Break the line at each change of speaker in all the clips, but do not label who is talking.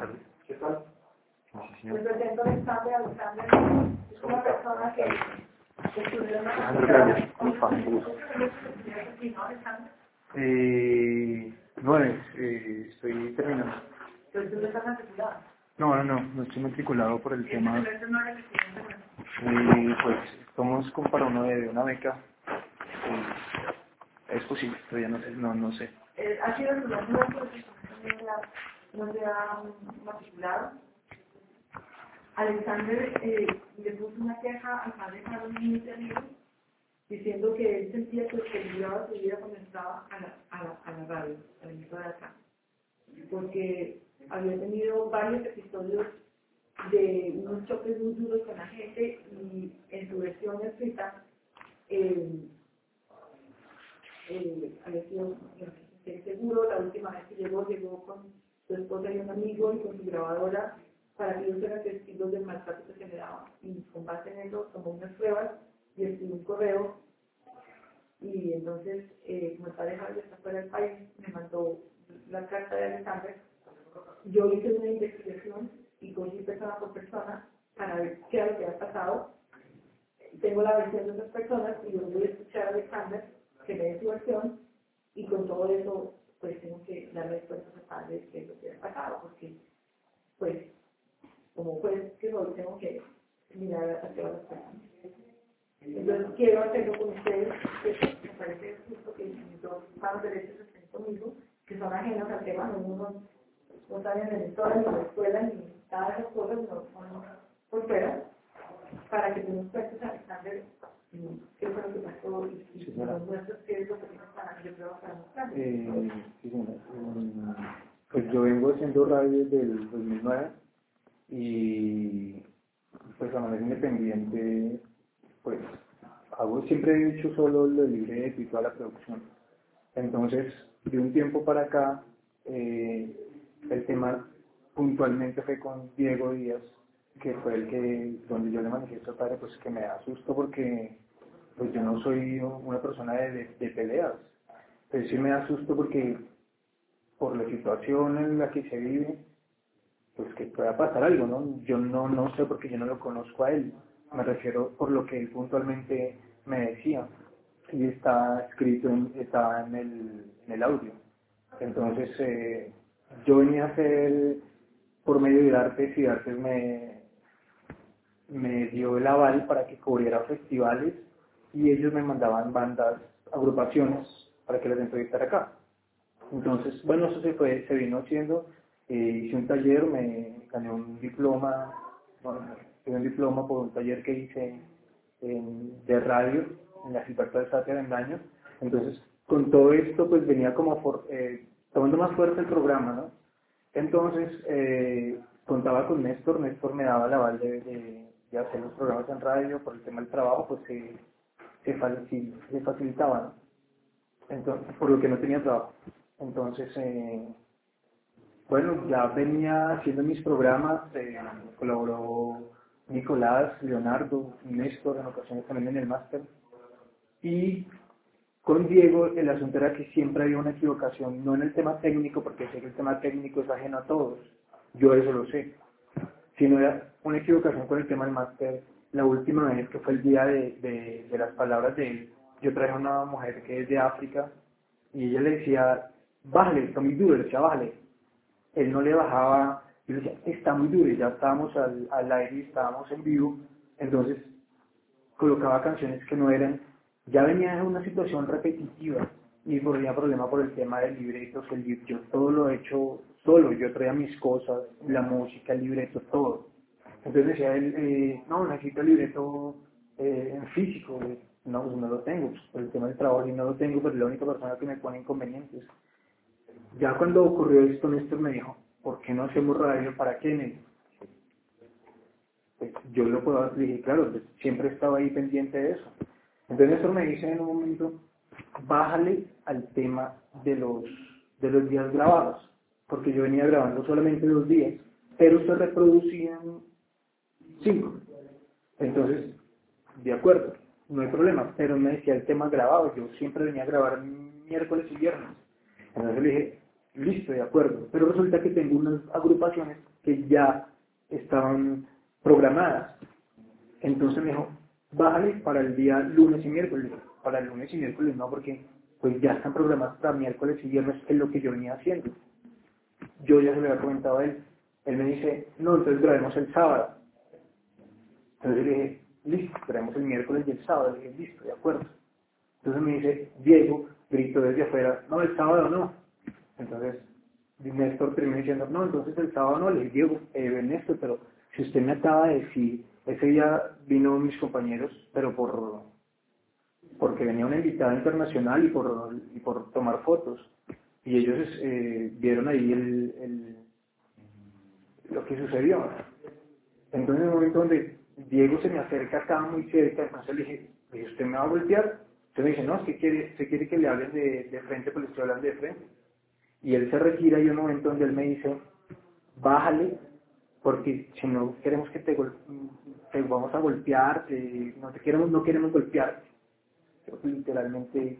¿Qué tal?
Sí, señor. Me presento Alexander. Alexander es una persona que estudió en la
Gracias. No, estoy terminando.
¿Pero tú no estás matriculado?
No estoy matriculado por el tema. Pues estamos como para uno de una beca. Es posible, todavía no sé.
¿Ha sido estudiante de no se ha matriculado? Alexander le puso una queja al padre Carlos Ministerio diciendo que él sentía que peligraba su vida cuando entraba a la radio, a la emisora de acá, porque había tenido varios episodios de unos choques muy duros con la gente y en su versión escrita había sido seguro. La última vez que llegó con su esposa y un amigo y con su grabadora para que ellos fueran testigos del maltrato que se le daba, y con base en eso tomó unas pruebas y escribió un correo. Y entonces, como el padre Javier está fuera del país, me mandó la carta de Alexander. Yo hice una investigación y cogí persona por persona para ver qué era lo que había pasado. Tengo la versión de esas personas y yo voy a escuchar a Alexander que me dé su versión, y con todo eso pues tengo que darle respuestas a padre de qué es lo que ha pasado, porque pues como juez que soy tengo que mirar hacia las personas. Entonces quiero hacerlo con ustedes, que me parece justo que mis dos manos derechas estén conmigo, que son ajenos al tema, no saben en la historia, ni en la escuela, ni nada de esas cosas, no son por fuera, para que tú nos cuentes, Alexander, qué fue lo que pasó y nos muestres qué es lo que tienes para que yo pueda para mostrar.
Sí, señora. Pues yo vengo haciendo radio desde el 2009 y pues a manera independiente, pues siempre he hecho solo lo libre y toda la producción. Entonces, de un tiempo para acá, el tema puntualmente fue con Diego Díaz, que fue donde yo le manifiesto al padre, pues que me da susto porque pues yo no soy una persona de peleas. Pero sí me da susto porque por la situación en la que se vive, pues que pueda pasar algo, ¿no? Yo no sé porque yo no lo conozco a él. Me refiero por lo que él puntualmente me decía. Y está escrito, está en el audio. Entonces, yo venía a hacer por medio de Artes y Artes me dio el aval para que cubriera festivales y ellos me mandaban bandas, agrupaciones para que las entrevistara acá. Entonces, bueno, eso se vino haciendo, hice un taller, me gané un diploma, bueno, tuve un diploma por un taller que hice de radio en la Gilberto de Sátira en Daño. Entonces, con todo esto, pues venía como tomando más fuerza el programa, ¿no? Entonces, contaba con Néstor me daba la aval de hacer los programas en radio, por el tema del trabajo, pues se facilitaba, ¿no? Entonces, por lo que no tenía trabajo. Entonces, bueno, ya venía haciendo mis programas, colaboró Nicolás, Leonardo, Néstor, en ocasiones también en el máster. Y con Diego el asunto era que siempre había una equivocación, no en el tema técnico, porque sé que el tema técnico es ajeno a todos, yo eso lo sé, sino era una equivocación con el tema del máster. La última vez que fue el día de las palabras de él, yo traje a una mujer que es de África y ella le decía, bájale, está muy duro, le decía, bájale. Él no le bajaba, yo le decía, está muy duro, y ya estábamos al aire y estábamos en vivo, entonces colocaba canciones que no eran, ya venía en una situación repetitiva y tenía problema por el tema del libreto, yo todo lo he hecho solo, yo traía mis cosas, la música, el libreto, todo. Entonces decía él, no, necesito el libreto en físico, no, pues no lo tengo, pues, por el tema del trabajo y no lo tengo, pero es la única persona que me pone inconvenientes. Ya cuando ocurrió esto, Néstor me dijo, ¿por qué no hacemos radio? ¿Para qué? Pues yo lo puedo hacer, dije, claro, pues siempre estaba ahí pendiente de eso. Entonces Néstor me dice en un momento, bájale al tema de los días grabados, porque yo venía grabando solamente 2 días, pero se reproducían 5. Entonces, de acuerdo, no hay problema, pero me decía el tema grabado, yo siempre venía a grabar miércoles y viernes. Entonces le dije, listo, de acuerdo. Pero resulta que tengo unas agrupaciones que ya estaban programadas. Entonces me dijo, bájale para el día lunes y miércoles. Para el lunes y miércoles no, porque pues ya están programadas para miércoles y viernes, que es lo que yo venía haciendo. Yo ya se lo había comentado a él. Él me dice, no, entonces grabemos el sábado. Entonces le dije, listo, grabemos el miércoles y el sábado. Le dije, listo, de acuerdo. Entonces me dice, Diego, gritó desde afuera, no, el sábado no. Entonces Néstor terminó diciendo, no, entonces el sábado no. Le dije, Diego, Néstor, pero si usted me acaba de decir, ese día vino mis compañeros, pero porque venía una invitada internacional y por tomar fotos. Y ellos vieron ahí lo que sucedió. Entonces en el momento donde Diego se me acerca, estaba muy cerca, entonces le dije, ¿usted me va a golpear? Entonces me dice, no, usted quiere que le hablen de frente, pues le estoy hablando de frente. Y él se retira y hay un momento donde él me dice, bájale, porque si no queremos que te vamos a golpear, no queremos golpearte. Creo que literalmente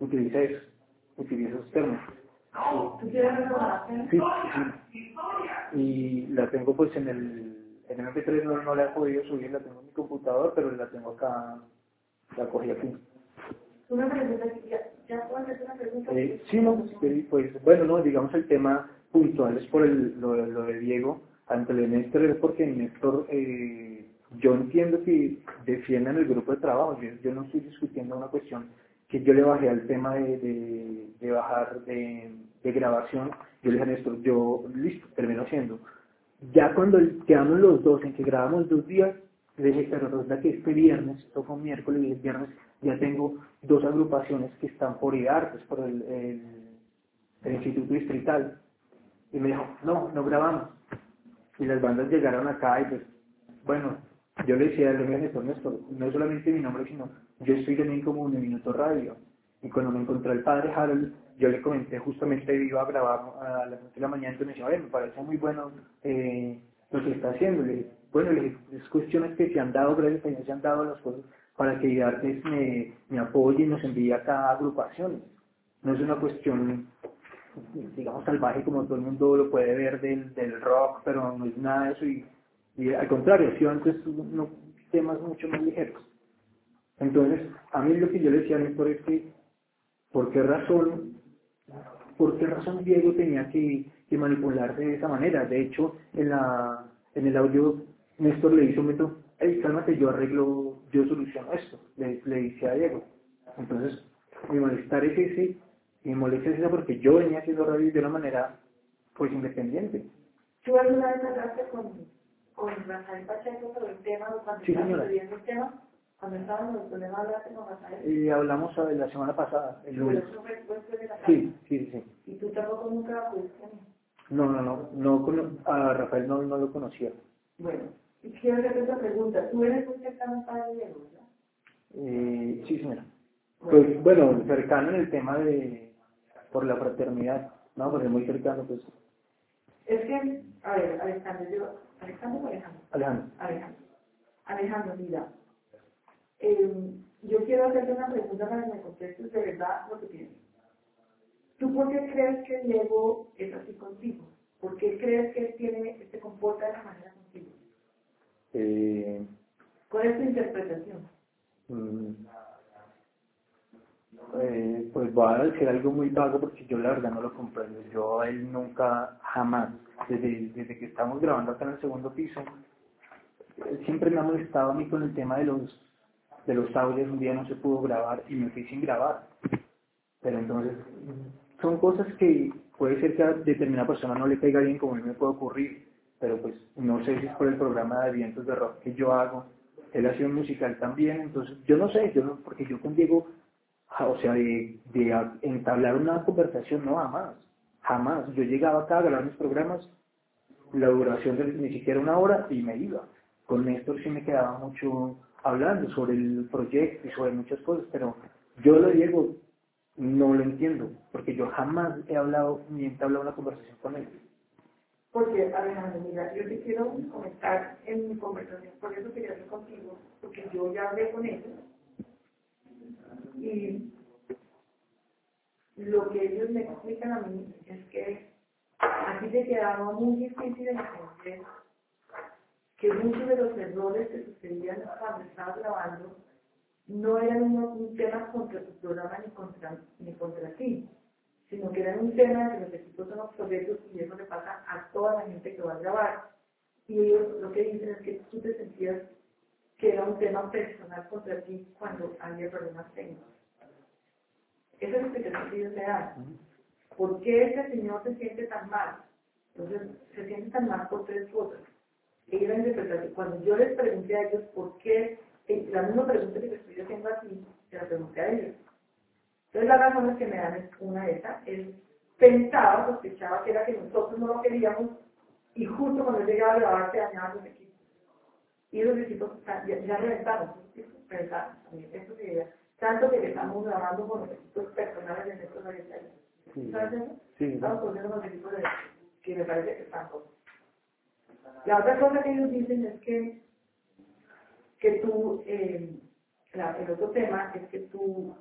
utiliza esos términos.
¿Tú quieres recordar?
Sí, sí. Y la tengo pues en el MP3 no la he podido subir, la tengo en mi computador, pero la tengo acá, la cogí aquí.
Una pregunta, ya puedo hacer una pregunta.
Sí, no, pues bueno, no, digamos el tema puntual es por lo de Diego ante el de Néstor, es porque Néstor, yo entiendo que defiendan el grupo de trabajo, yo no estoy discutiendo una cuestión que yo le bajé al tema de bajar de grabación, yo le dije a Néstor, yo listo, termino haciendo. Ya cuando quedamos los dos en que grabamos 2 días, le dije, pero resulta que este viernes, esto fue un miércoles y el viernes ya tengo 2 agrupaciones que están por IARTES, por el Instituto Distrital. Y me dijo, no, no grabamos. Y las bandas llegaron acá y pues, bueno, yo le decía al Néstor, no solamente mi nombre, sino yo estoy también como un Minuto Radio. Y cuando me encontré el padre Harold, yo le comenté justamente iba a grabar a las 8 de la mañana, entonces me decía, oye, me parece muy bueno lo que está haciendo. Le dije, bueno, le dije, es cuestiones que se han dado, gracias a Dios se han dado las cosas para que IARTES me apoye y nos envíe acá agrupaciones. No es una cuestión digamos, salvaje como todo el mundo lo puede ver del rock, pero no es nada de eso y al contrario, ha sido antes temas mucho más ligeros. Entonces, a mí lo que yo le decía a Néstor es que, ¿por qué razón, por qué razón Diego tenía que manipularse de esa manera? De hecho, en el audio, Néstor le hizo un momento, hey, cálmate, yo soluciono esto, le dice a Diego. Entonces, mi malestar es ese, y mi molestia es esa porque yo venía haciendo radio de una manera, pues, independiente.
¿Tú alguna vez hablaste con Rafael Pacheco sobre el tema, cuando
Sí,
estaba
señora.
sucediendo el tema? Cuando estaban los problemas, hablaste con Rafael.
Hablamos la semana pasada, el
Pero
lunes.
eso fue después de la tarde.
Sí, sí, sí.
Y tú tampoco nunca pudiste.
A Rafael no lo conocía.
Bueno, y quiero hacerte otra pregunta. Tú eres muy cercano al padre Diego, ¿verdad?
Sí, señora.
Bueno,
Pues, bueno, cercano en el tema por la fraternidad, ¿no? Porque muy cercano, pues,
es que, a ver, Alejandro o Alejandro.
Alejandro.
Alejandro, mira, yo quiero hacerte una pregunta para que me contestes de verdad lo que piensas. ¿Tú por qué crees que Diego es así contigo? ¿Por qué crees que se comporta de esa manera contigo?
Eh,
¿Cuál es tu interpretación?
mm, pues voy a decir algo muy vago porque yo la verdad no lo comprendo. Yo a él nunca, jamás, desde que estamos grabando acá en el segundo piso, él siempre me ha molestado a mí con el tema de los audios. Un día no se pudo grabar y me fui sin grabar. Pero entonces, son cosas que puede ser que a determinada persona no le caiga bien, como a mí me puede ocurrir, pero pues no sé si es por el programa de eventos de rock que yo hago. Él hace un musical también, entonces yo no sé, porque yo con Diego, o sea, entablar una conversación, no, jamás. Yo llegaba acá a grabar mis programas, la duración de ni siquiera 1 hora y me iba. Con Néstor sí me quedaba mucho hablando sobre el proyecto y sobre muchas cosas, pero yo lo Diego no lo entiendo, porque yo jamás he hablado ni he entablado una conversación con él.
Porque, Alejandro, mira, yo te quiero comentar en mi conversación, por eso quería hablar contigo, porque yo ya hablé con ellos y lo que ellos me explican a mí es que Así te quedaba muy difícil entender que muchos de los errores que sucedían cuando estabas grabando no eran un tema contra tu programa ni contra ti, sino que eran un tema de que los equipos son obsoletos y eso le pasa a toda la gente que va a grabar. Y ellos lo que dicen es que tú te sentías que era un tema personal contra ti cuando había problemas técnicos. Esa es la explicación que ellos le dan. ¿Por qué este señor se siente tan mal? Entonces, se siente tan mal por tres cosas. Ellos la interpretación. Cuando yo les pregunté a ellos por qué, la misma pregunta que te estoy haciendo aquí, se la pregunté a ellos. Entonces, las razones que me dan es una de esas. Él pensaba, sospechaba que era que nosotros no lo queríamos y justo cuando él llegaba a grabar se dañaban los equipos. Y los equipos ya reventaron, reventaron también. Eso sería tanto que estamos grabando con los equipos personales de nuestros orientales. ¿Sabes eso?
Sí.
Estamos poniendo los equipos que me parece que están cosas. La otra cosa que ellos dicen es que tú, el otro tema es que tú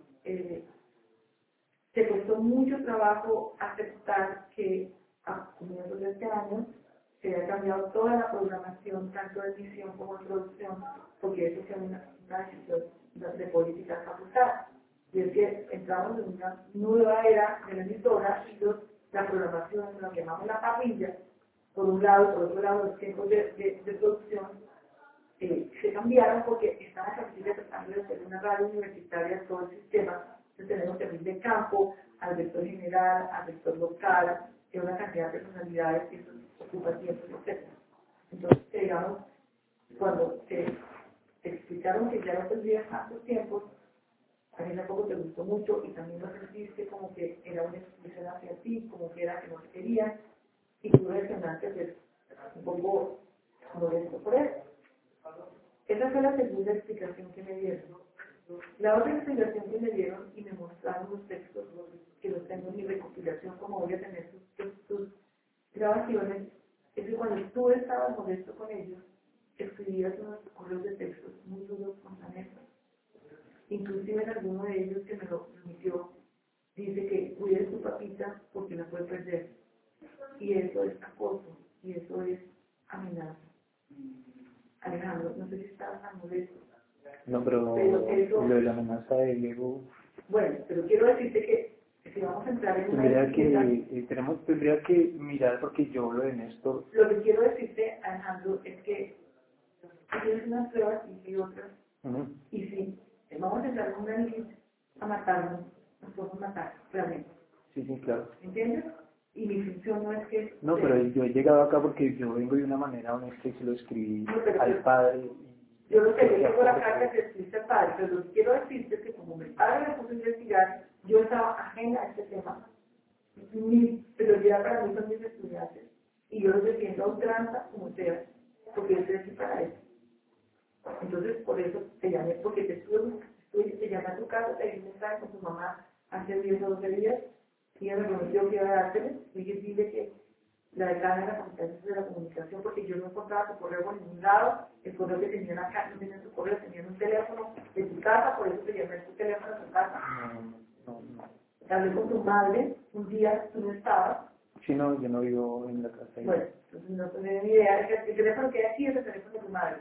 te costó mucho trabajo aceptar que a comienzos de este año se había cambiado toda la programación, tanto de edición como de producción, porque eso fue una decisión de política facultad. Y es que entramos en una nueva era de la emisora y la programación, lo que llamamos la parrilla, por un lado, y por otro lado, los tiempos de producción se cambiaron porque estamos aquí tratando de hacer una radio universitaria, todo el sistema. Entonces tenemos perfil de campo, al vector general, al vector local, una cantidad de personalidades que eso ocupa tiempo, etc. Entonces, digamos, cuando te explicaron que ya no tendrías tantos tiempos, a mí tampoco te gustó mucho y también lo sentiste como que era una exclusión hacia ti, como que era que no te querían, y tú reaccionaste pues, un poco molesto por eso. Esa fue la segunda explicación que me dieron. La otra explicación que me dieron y me mostraron los textos, que los tengo en mi recopilación, como voy a tener tus grabaciones, es que cuando tú estabas molesto con ellos, escribías unos correos de textos muy duros con la mesa. Inclusive en alguno de ellos que me lo remitió, dice que cuides tu papita porque la puedes perder. Y eso es acoso, y eso es amenaza. Alejandro, no sé si estabas tan molesto.
No, pero
eso,
lo de la amenaza de Diego...
Bueno, pero quiero decirte que si vamos a entrar en una
tendría que mirar porque yo lo de Néstor...
Lo que quiero decirte, Alejandro, es que tienes unas pruebas y otras, y si vamos a entrar en una lista a matarnos, nos podemos matar, realmente.
Sí, claro.
¿Entiendes? Y mi función no es que...
No, pero yo he llegado acá porque yo vengo de una manera honesta y se lo escribí al padre.
Yo lo sé, yo tengo la carta que escribiste al padre, pero lo que quiero decirte es que como mi padre me puso a investigar, yo estaba ajena a este tema. Mi prioridad para mí son mis estudiantes. Y yo los defiendo a ultranza como sea, porque yo estoy aquí para eso. Entonces, por eso te llamé, porque te llamé a tu casa, te di un mensaje con tu mamá hace 10 o 12 días, y ella me prometió que iba a dártelo, y dile que la decana de la Facultad de la Comunicación, porque yo no encontraba tu correo por ningún lado, el correo que tenían acá no tenían tu correo, tenían un teléfono de tu casa, por eso te llamé tu teléfono a tu casa. No. Hablé con tu madre, un día tú no estabas.
Sí, no, yo no vivo en la casa.
Bueno, entonces no tenía ni idea, el teléfono que hay aquí es el teléfono de tu madre.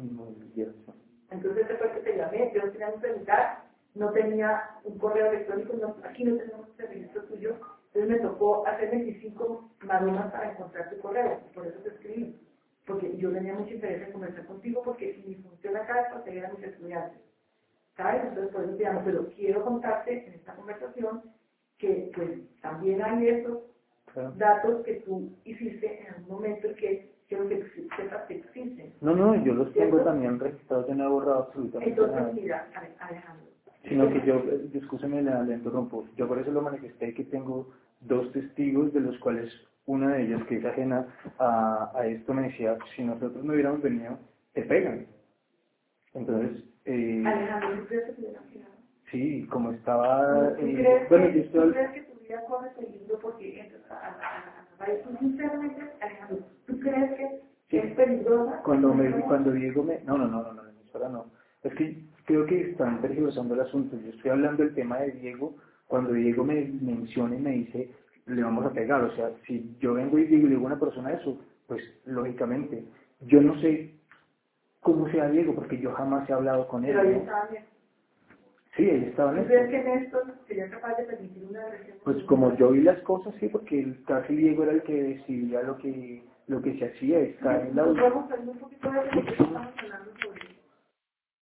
Entonces después que te llamé, yo no tenía un celular, no tenía un correo electrónico, aquí no tenemos el registro tuyo, entonces me tocó hacer 25 maromas para encontrar tu correo, por eso te escribí, porque yo tenía mucho interés en conversar contigo, porque mi función acá es proteger a mis estudiantes, ¿sabes? Entonces por eso te llamo, pero quiero contarte en esta conversación que también hay esos datos que tú hiciste en algún momento y que quiero que sepas que existen.
No, yo los tengo también registrados, yo no he borrado absolutamente
entonces,
nada.
Mira, Alejandro.
Sino que yo, discúlpeme, le interrumpo, yo por eso lo manifesté que tengo dos testigos, de los cuales una de ellas, que es ajena a esto, me decía, si nosotros no hubiéramos venido, te pegan. Entonces,
Alejandro, ¿tú crees que te hubieran pegado?
Sí, como estaba...
¿Tú crees,
bueno,
que, ¿tú crees que tu vida corre peligro porque entras a la radio? ¿Tú sinceramente, Alejandro, tú crees que es peligrosa?
Cuando Diego me... No, ahora no. Es que creo que están tergiversando el asunto. Yo estoy hablando del tema de Diego, cuando Diego me menciona y me dice le vamos a pegar. O sea, si yo vengo y digo, le digo a una persona eso, pues lógicamente, yo no sé cómo sea Diego, porque yo jamás he hablado con él,
Pero ahí
¿no?
estaba bien.
Sí, él estaba
¿Tú
en
crees
esto.
que Néstor sería capaz de permitir una agresión?
Pues como yo vi las cosas, sí, porque casi Diego era el que decidía lo que se hacía, está en la...
Nos vamos a ir un poquito de lo que estamos hablando sobre